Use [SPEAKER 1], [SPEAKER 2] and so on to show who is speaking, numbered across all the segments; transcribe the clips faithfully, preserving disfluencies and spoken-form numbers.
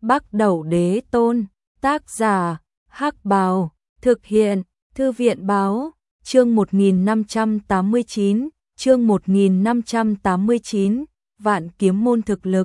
[SPEAKER 1] Bắc Đẩu Đế Tôn, tác giả, Hắc Bào, thực hiện, Thư viện Báo, chương một nghìn năm trăm tám mươi chín, chương một nghìn năm trăm tám mươi chín, Vạn Kiếm Môn thực lực.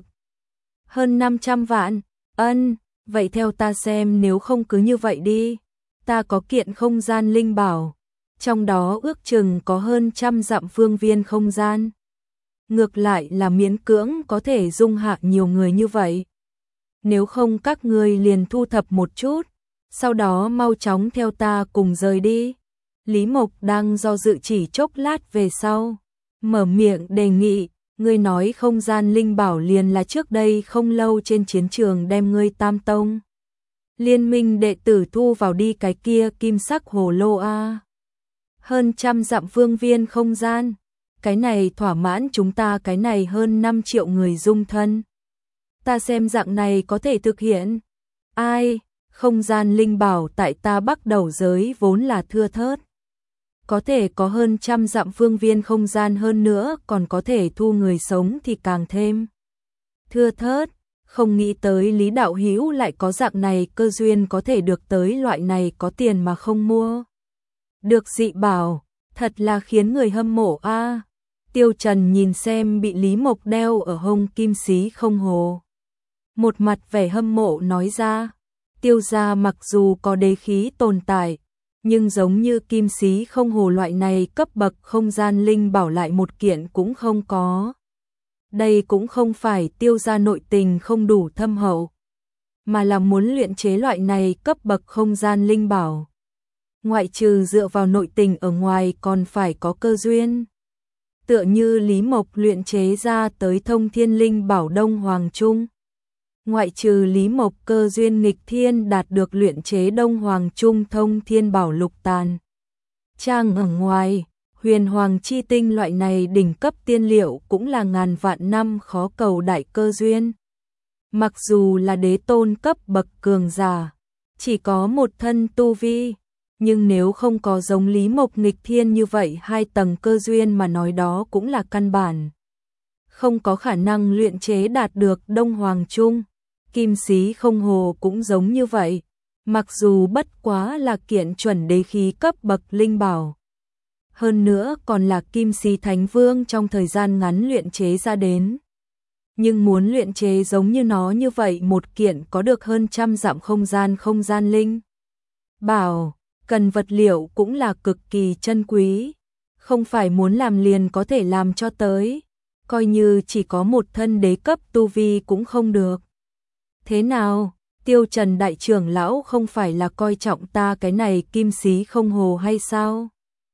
[SPEAKER 1] Hơn năm trăm vạn, ân, vậy theo ta xem nếu không cứ như vậy đi, ta có kiện không gian linh bảo, trong đó ước chừng có hơn trăm dặm phương viên không gian. Ngược lại là miễn cưỡng có thể dung hạ nhiều người như vậy. Nếu không các ngươi liền thu thập một chút, sau đó mau chóng theo ta cùng rời đi. Lý Mộc đang do dự chỉ chốc lát về sau, mở miệng đề nghị, ngươi nói không gian linh bảo liền là trước đây không lâu trên chiến trường đem ngươi Tam Tông Liên minh đệ tử thu vào đi cái kia kim sắc hồ lô a. Hơn trăm dặm phương viên không gian, cái này thỏa mãn chúng ta cái này hơn năm triệu người dung thân. Ta xem dạng này có thể thực hiện. Ai, không gian linh bảo tại ta Bắc Đẩu giới vốn là thưa thớt. Có thể có hơn trăm dặm phương viên không gian hơn nữa còn có thể thu người sống thì càng thêm thưa thớt. Không nghĩ tới Lý Đạo Hữu lại có dạng này cơ duyên có thể được tới loại này có tiền mà không mua được dị bảo, thật là khiến người hâm mộ a. Tiêu Trần nhìn xem bị Lý Mộc đeo ở hông kim xí không hồ, một mặt vẻ hâm mộ nói ra, Tiêu gia mặc dù có đế khí tồn tại, nhưng giống như kim xí không hồ loại này cấp bậc không gian linh bảo lại một kiện cũng không có. Đây cũng không phải Tiêu gia nội tình không đủ thâm hậu, mà là muốn luyện chế loại này cấp bậc không gian linh bảo. Ngoại trừ dựa vào nội tình ở ngoài còn phải có cơ duyên. Tựa như Lý Mộc luyện chế ra tới thông thiên linh bảo Đông Hoàng Trung. Ngoại trừ Lý Mộc cơ duyên nghịch thiên đạt được luyện chế Đông Hoàng Trung thông thiên bảo lục tàn trang ở ngoài, huyền hoàng chi tinh loại này đỉnh cấp tiên liệu cũng là ngàn vạn năm khó cầu đại cơ duyên. Mặc dù là đế tôn cấp bậc cường giả, chỉ có một thân tu vi, nhưng nếu không có giống Lý Mộc nghịch thiên như vậy hai tầng cơ duyên mà nói đó cũng là căn bản. Không có khả năng luyện chế đạt được Đông Hoàng Trung, kim xí không hồ cũng giống như vậy, mặc dù bất quá là kiện chuẩn đế khí cấp bậc linh bảo. Hơn nữa còn là kim xí thánh vương trong thời gian ngắn luyện chế ra đến. Nhưng muốn luyện chế giống như nó như vậy một kiện có được hơn trăm dặm không gian không gian linh bảo, cần vật liệu cũng là cực kỳ chân quý, không phải muốn làm liền có thể làm cho tới, coi như chỉ có một thân đế cấp tu vi cũng không được. Thế nào, Tiêu Trần đại trưởng lão không phải là coi trọng ta cái này kim xí không hồ hay sao?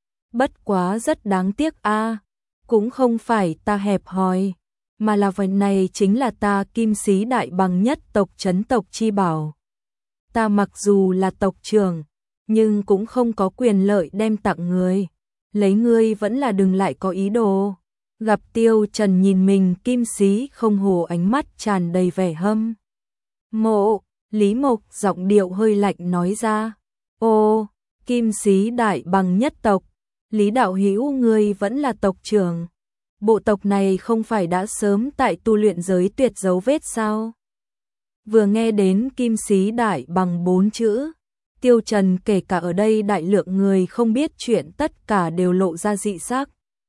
[SPEAKER 1] Bất quá rất đáng tiếc a, cũng không phải ta hẹp hòi, mà là vật này chính là ta kim xí đại bằng nhất tộc trấn tộc chi bảo. Ta mặc dù là tộc trưởng, nhưng cũng không có quyền lợi đem tặng người, lấy ngươi vẫn là đừng lại có ý đồ. Gặp Tiêu Trần nhìn mình kim xí không hồ ánh mắt tràn đầy vẻ hâm mộ, Lý Mộc giọng điệu hơi lạnh nói ra, ô, kim xí đại bằng nhất tộc, Lý Đạo Hữu ngươi vẫn là tộc trưởng, bộ tộc này không phải đã sớm tại tu luyện giới tuyệt dấu vết sao? Vừa nghe đến kim xí đại bằng bốn chữ, Tiêu Trần kể cả ở đây đại lượng người không biết chuyện tất cả đều lộ ra dị sắc.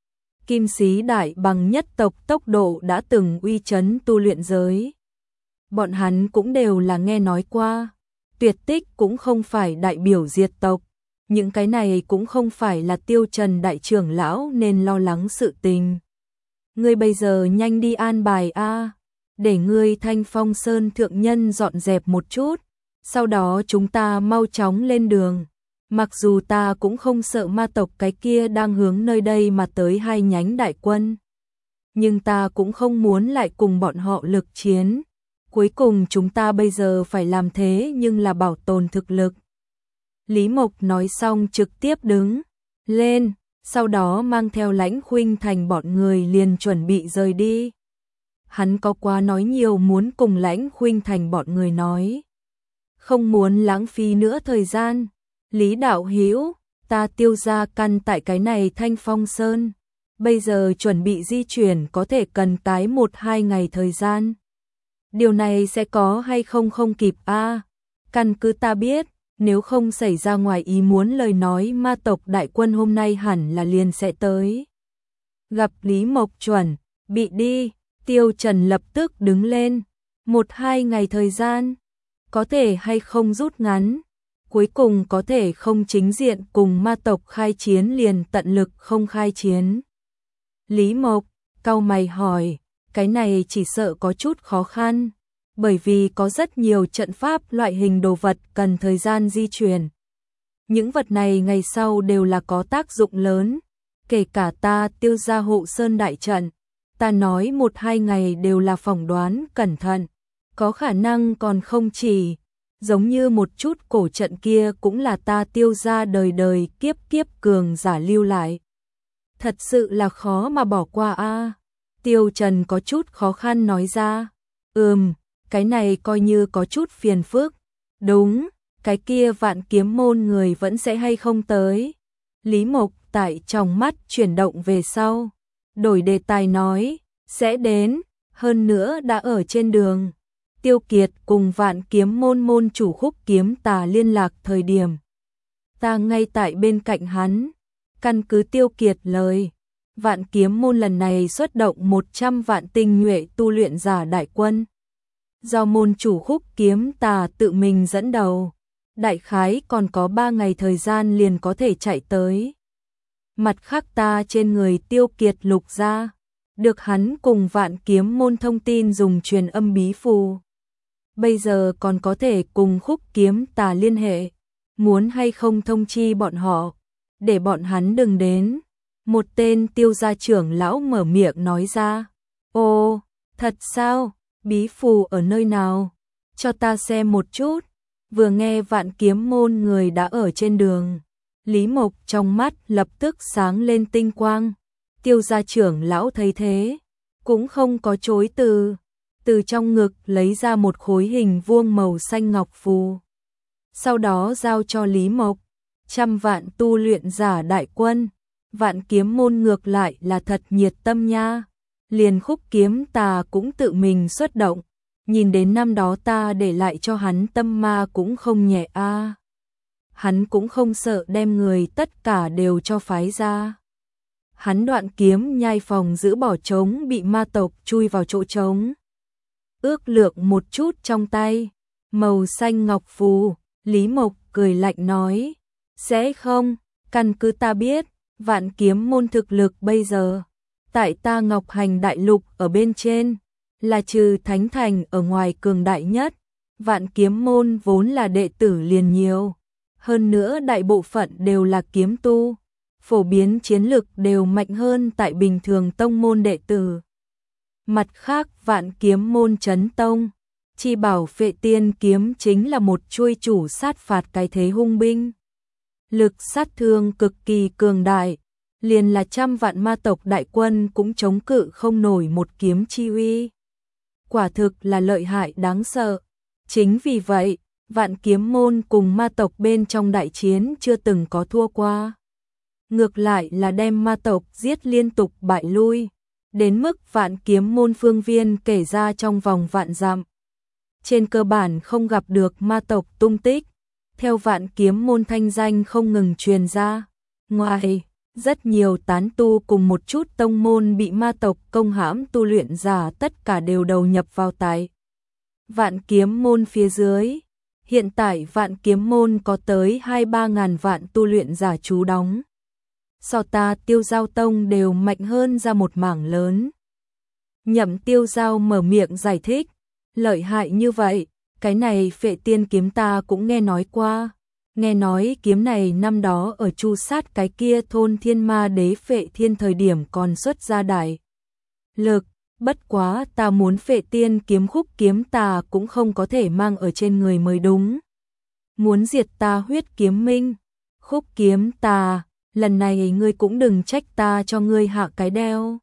[SPEAKER 1] Kim xí đại bằng nhất tộc tốc độ đã từng uy chấn tu luyện giới. Bọn hắn cũng đều là nghe nói qua, tuyệt tích cũng không phải đại biểu diệt tộc, những cái này cũng không phải là Tiêu Trần đại trưởng lão nên lo lắng sự tình. Ngươi bây giờ nhanh đi an bài a, để ngươi Thanh Phong Sơn thượng nhân dọn dẹp một chút, sau đó chúng ta mau chóng lên đường. Mặc dù ta cũng không sợ ma tộc cái kia đang hướng nơi đây mà tới hai nhánh đại quân, nhưng ta cũng không muốn lại cùng bọn họ lực chiến. Cuối cùng chúng ta bây giờ phải làm thế nhưng là bảo tồn thực lực. Lý Mộc nói xong trực tiếp đứng lên, sau đó mang theo Lãnh Khuynh Thành bọn người liền chuẩn bị rời đi. Hắn có quá nói nhiều muốn cùng Lãnh Khuynh Thành bọn người nói, không muốn lãng phí nữa thời gian. Lý Đạo Hữu, ta Tiêu gia căn tại cái này Thanh Phong Sơn, bây giờ chuẩn bị di chuyển có thể cần cái một hai ngày thời gian. Điều này sẽ có hay không không kịp a à? Căn cứ ta biết, nếu không xảy ra ngoài ý muốn lời nói ma tộc đại quân hôm nay hẳn là liền sẽ tới. Gặp Lý Mộc Chuẩn, bị đi, Tiêu Trần lập tức đứng lên. Một hai ngày thời gian, có thể hay không rút ngắn, cuối cùng có thể không chính diện cùng ma tộc khai chiến liền tận lực không khai chiến. Lý Mộc, cau mày hỏi, cái này chỉ sợ có chút khó khăn, bởi vì có rất nhiều trận pháp loại hình đồ vật cần thời gian di chuyển. Những vật này ngày sau đều là có tác dụng lớn, kể cả ta Tiêu gia hộ sơn đại trận, ta nói một hai ngày đều là phỏng đoán cẩn thận, có khả năng còn không chỉ, giống như một chút cổ trận kia cũng là ta Tiêu gia đời đời kiếp kiếp cường giả lưu lại. Thật sự là khó mà bỏ qua a à. Tiêu Trần có chút khó khăn nói ra, ừm, cái này coi như có chút phiền phức, đúng, cái kia Vạn Kiếm môn người vẫn sẽ hay không tới. Lý Mộc tại trong mắt chuyển động về sau, đổi đề tài nói, sẽ đến, hơn nữa đã ở trên đường. Tiêu Kiệt cùng Vạn Kiếm môn môn chủ Khúc Kiếm Tà liên lạc thời điểm, ta ngay tại bên cạnh hắn. Căn cứ Tiêu Kiệt lời, Vạn Kiếm môn lần này xuất động một trăm vạn tinh nhuệ tu luyện giả đại quân, do môn chủ Khúc Kiếm Tà tự mình dẫn đầu, đại khái còn có ba ngày thời gian liền có thể chạy tới. Mặt khác ta trên người Tiêu Kiệt lục ra, được hắn cùng Vạn Kiếm môn thông tin dùng truyền âm bí phù. Bây giờ còn có thể cùng Khúc Kiếm Tà liên hệ, muốn hay không thông chi bọn họ, để bọn hắn đừng đến. Một tên Tiêu gia trưởng lão mở miệng nói ra, ồ, thật sao, bí phù ở nơi nào, cho ta xem một chút. Vừa nghe Vạn Kiếm môn người đã ở trên đường, Lý Mộc trong mắt lập tức sáng lên tinh quang. Tiêu gia trưởng lão thấy thế, cũng không có chối từ, từ trong ngực lấy ra một khối hình vuông màu xanh ngọc phù, sau đó giao cho Lý Mộc. Trăm vạn tu luyện giả đại quân, Vạn Kiếm môn ngược lại là thật nhiệt tâm nha, liền Khúc Kiếm Tà cũng tự mình xuất động, nhìn đến năm đó ta để lại cho hắn tâm ma cũng không nhẹ a. À. Hắn cũng không sợ đem người tất cả đều cho phái ra. Hắn Đoạn Kiếm nhai phòng giữ bỏ trống bị ma tộc chui vào chỗ trống. Ước lượng một chút trong tay, màu xanh ngọc phù, Lý Mộc cười lạnh nói, sẽ không, căn cứ ta biết, Vạn Kiếm môn thực lực bây giờ, tại ta Ngọc Hành đại lục ở bên trên, là trừ Thánh Thành ở ngoài cường đại nhất. Vạn Kiếm môn vốn là đệ tử liền nhiều, hơn nữa đại bộ phận đều là kiếm tu, phổ biến chiến lực đều mạnh hơn tại bình thường tông môn đệ tử. Mặt khác Vạn Kiếm môn chấn tông, chi bảo Phệ Tiên kiếm chính là một chuôi chủ sát phạt cái thế hung binh. Lực sát thương cực kỳ cường đại, liền là trăm vạn ma tộc đại quân cũng chống cự không nổi một kiếm chi uy. Quả thực là lợi hại đáng sợ. Chính vì vậy, Vạn Kiếm môn cùng ma tộc bên trong đại chiến chưa từng có thua qua. Ngược lại là đem ma tộc giết liên tục bại lui, đến mức Vạn Kiếm môn phương viên kể ra trong vòng vạn dặm. Trên cơ bản không gặp được ma tộc tung tích, theo Vạn Kiếm môn thanh danh không ngừng truyền ra. Ngoài, rất nhiều tán tu cùng một chút tông môn bị ma tộc công hãm tu luyện giả tất cả đều đầu nhập vào tại Vạn Kiếm môn phía dưới. Hiện tại Vạn Kiếm môn có tới hai ba ngàn vạn tu luyện giả trú đóng. So ta Tiêu Giao tông đều mạnh hơn ra một mảng lớn. Nhậm Tiêu Giao mở miệng giải thích, lợi hại như vậy, cái này Phệ Tiên kiếm ta cũng nghe nói qua. Nghe nói kiếm này năm đó ở chu sát cái kia thôn Thiên Ma Đế Phệ Thiên thời điểm còn xuất ra đại lực, bất quá ta muốn Phệ Tiên kiếm Khúc Kiếm Tà cũng không có thể mang ở trên người mới đúng. Muốn diệt ta Huyết Kiếm Minh, Khúc Kiếm Tà, lần này ngươi cũng đừng trách ta cho ngươi hạ cái đeo.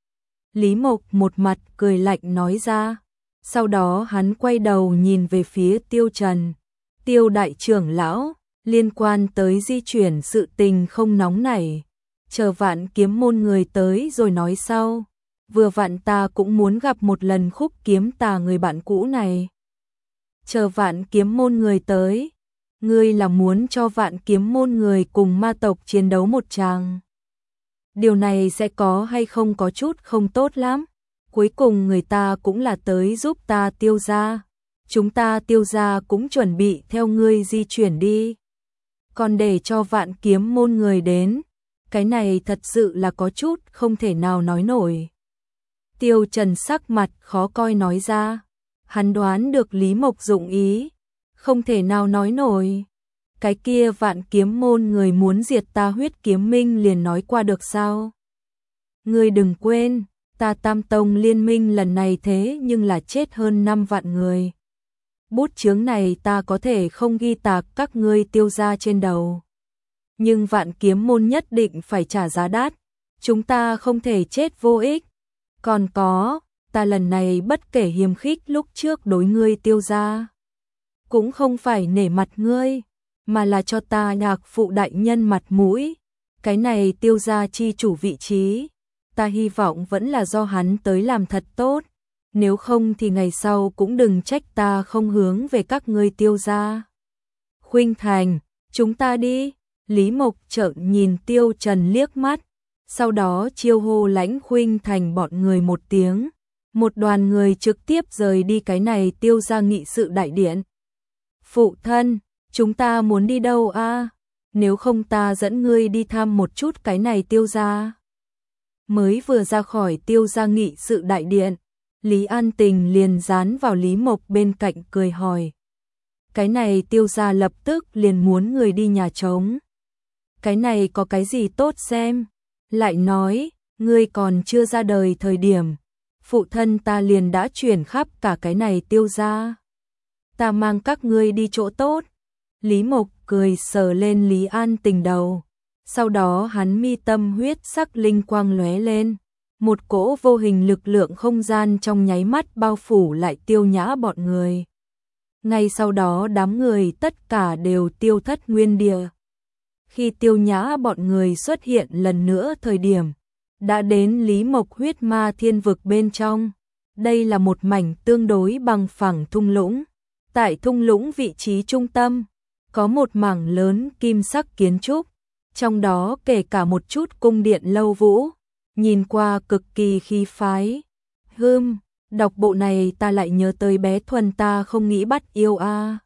[SPEAKER 1] Lý Mộc một mặt cười lạnh nói ra, sau đó hắn quay đầu nhìn về phía Tiêu Trần. Tiêu đại trưởng lão, liên quan tới di chuyển sự tình không nóng nảy, chờ Vạn Kiếm môn người tới rồi nói sau. vừa vặn ta cũng muốn gặp một lần Khúc Kiếm Tà người bạn cũ này. Chờ Vạn Kiếm môn người tới, ngươi là muốn cho Vạn Kiếm môn người cùng ma tộc chiến đấu một tràng. Điều này sẽ có hay không có chút không tốt lắm. Cuối cùng người ta cũng là tới giúp ta Tiêu gia. Chúng ta Tiêu gia cũng chuẩn bị theo ngươi di chuyển đi. Còn để cho Vạn Kiếm môn người đến, cái này thật sự là có chút không thể nào nói nổi. Tiêu Trần sắc mặt khó coi nói ra. Hắn đoán được Lý Mộc dụng ý. Không thể nào nói nổi. Cái kia Vạn Kiếm môn người muốn diệt ta Huyết Kiếm Minh liền nói qua được sao? Ngươi đừng quên, ta Tam Tông liên minh lần này thế nhưng là chết hơn năm vạn người. Bút chướng này ta có thể không ghi tạc các ngươi Tiêu gia trên đầu. Nhưng Vạn Kiếm môn nhất định phải trả giá đắt. Chúng ta không thể chết vô ích. Còn có, ta lần này bất kể hiềm khích lúc trước đối ngươi Tiêu gia. Cũng không phải nể mặt ngươi, mà là cho ta Nhạc phụ đại nhân mặt mũi. Cái này Tiêu gia chi chủ vị trí, ta hy vọng vẫn là do hắn tới làm thật tốt. Nếu không thì ngày sau cũng đừng trách ta không hướng về các ngươi Tiêu gia. Khuynh Thành, chúng ta đi. Lý Mộc trợn nhìn Tiêu Trần liếc mắt, sau đó chiêu hô Lãnh Khuynh Thành bọn người một tiếng. Một đoàn người trực tiếp rời đi cái này Tiêu gia nghị sự đại điện. Phụ thân, chúng ta muốn đi đâu a? Nếu không ta dẫn ngươi đi thăm một chút cái này Tiêu gia. Mới vừa ra khỏi Tiêu gia nghị sự đại điện, Lý An Tình liền dán vào Lý Mộc bên cạnh cười hỏi. Cái này Tiêu gia lập tức liền muốn người đi nhà trống. Cái này có cái gì tốt xem? Lại nói, ngươi còn chưa ra đời thời điểm, phụ thân ta liền đã chuyển khắp cả cái này Tiêu gia. Ta mang các ngươi đi chỗ tốt. Lý Mộc cười sờ lên Lý An Tình đầu. Sau đó hắn mi tâm huyết sắc linh quang lóe lên. Một cỗ vô hình lực lượng không gian trong nháy mắt bao phủ lại Tiêu Nhã bọn người. Ngay sau đó đám người tất cả đều tiêu thất nguyên địa. Khi Tiêu Nhã bọn người xuất hiện lần nữa thời điểm, đã đến Lý Mộc huyết ma thiên vực bên trong. Đây là một mảnh tương đối bằng phẳng thung lũng. Tại thung lũng vị trí trung tâm, có một mảng lớn kim sắc kiến trúc, trong đó kể cả một chút cung điện lâu vũ, nhìn qua cực kỳ khí phái. Hừm, đọc bộ này ta lại nhớ tới bé Thuần ta không nghĩ bắt yêu a.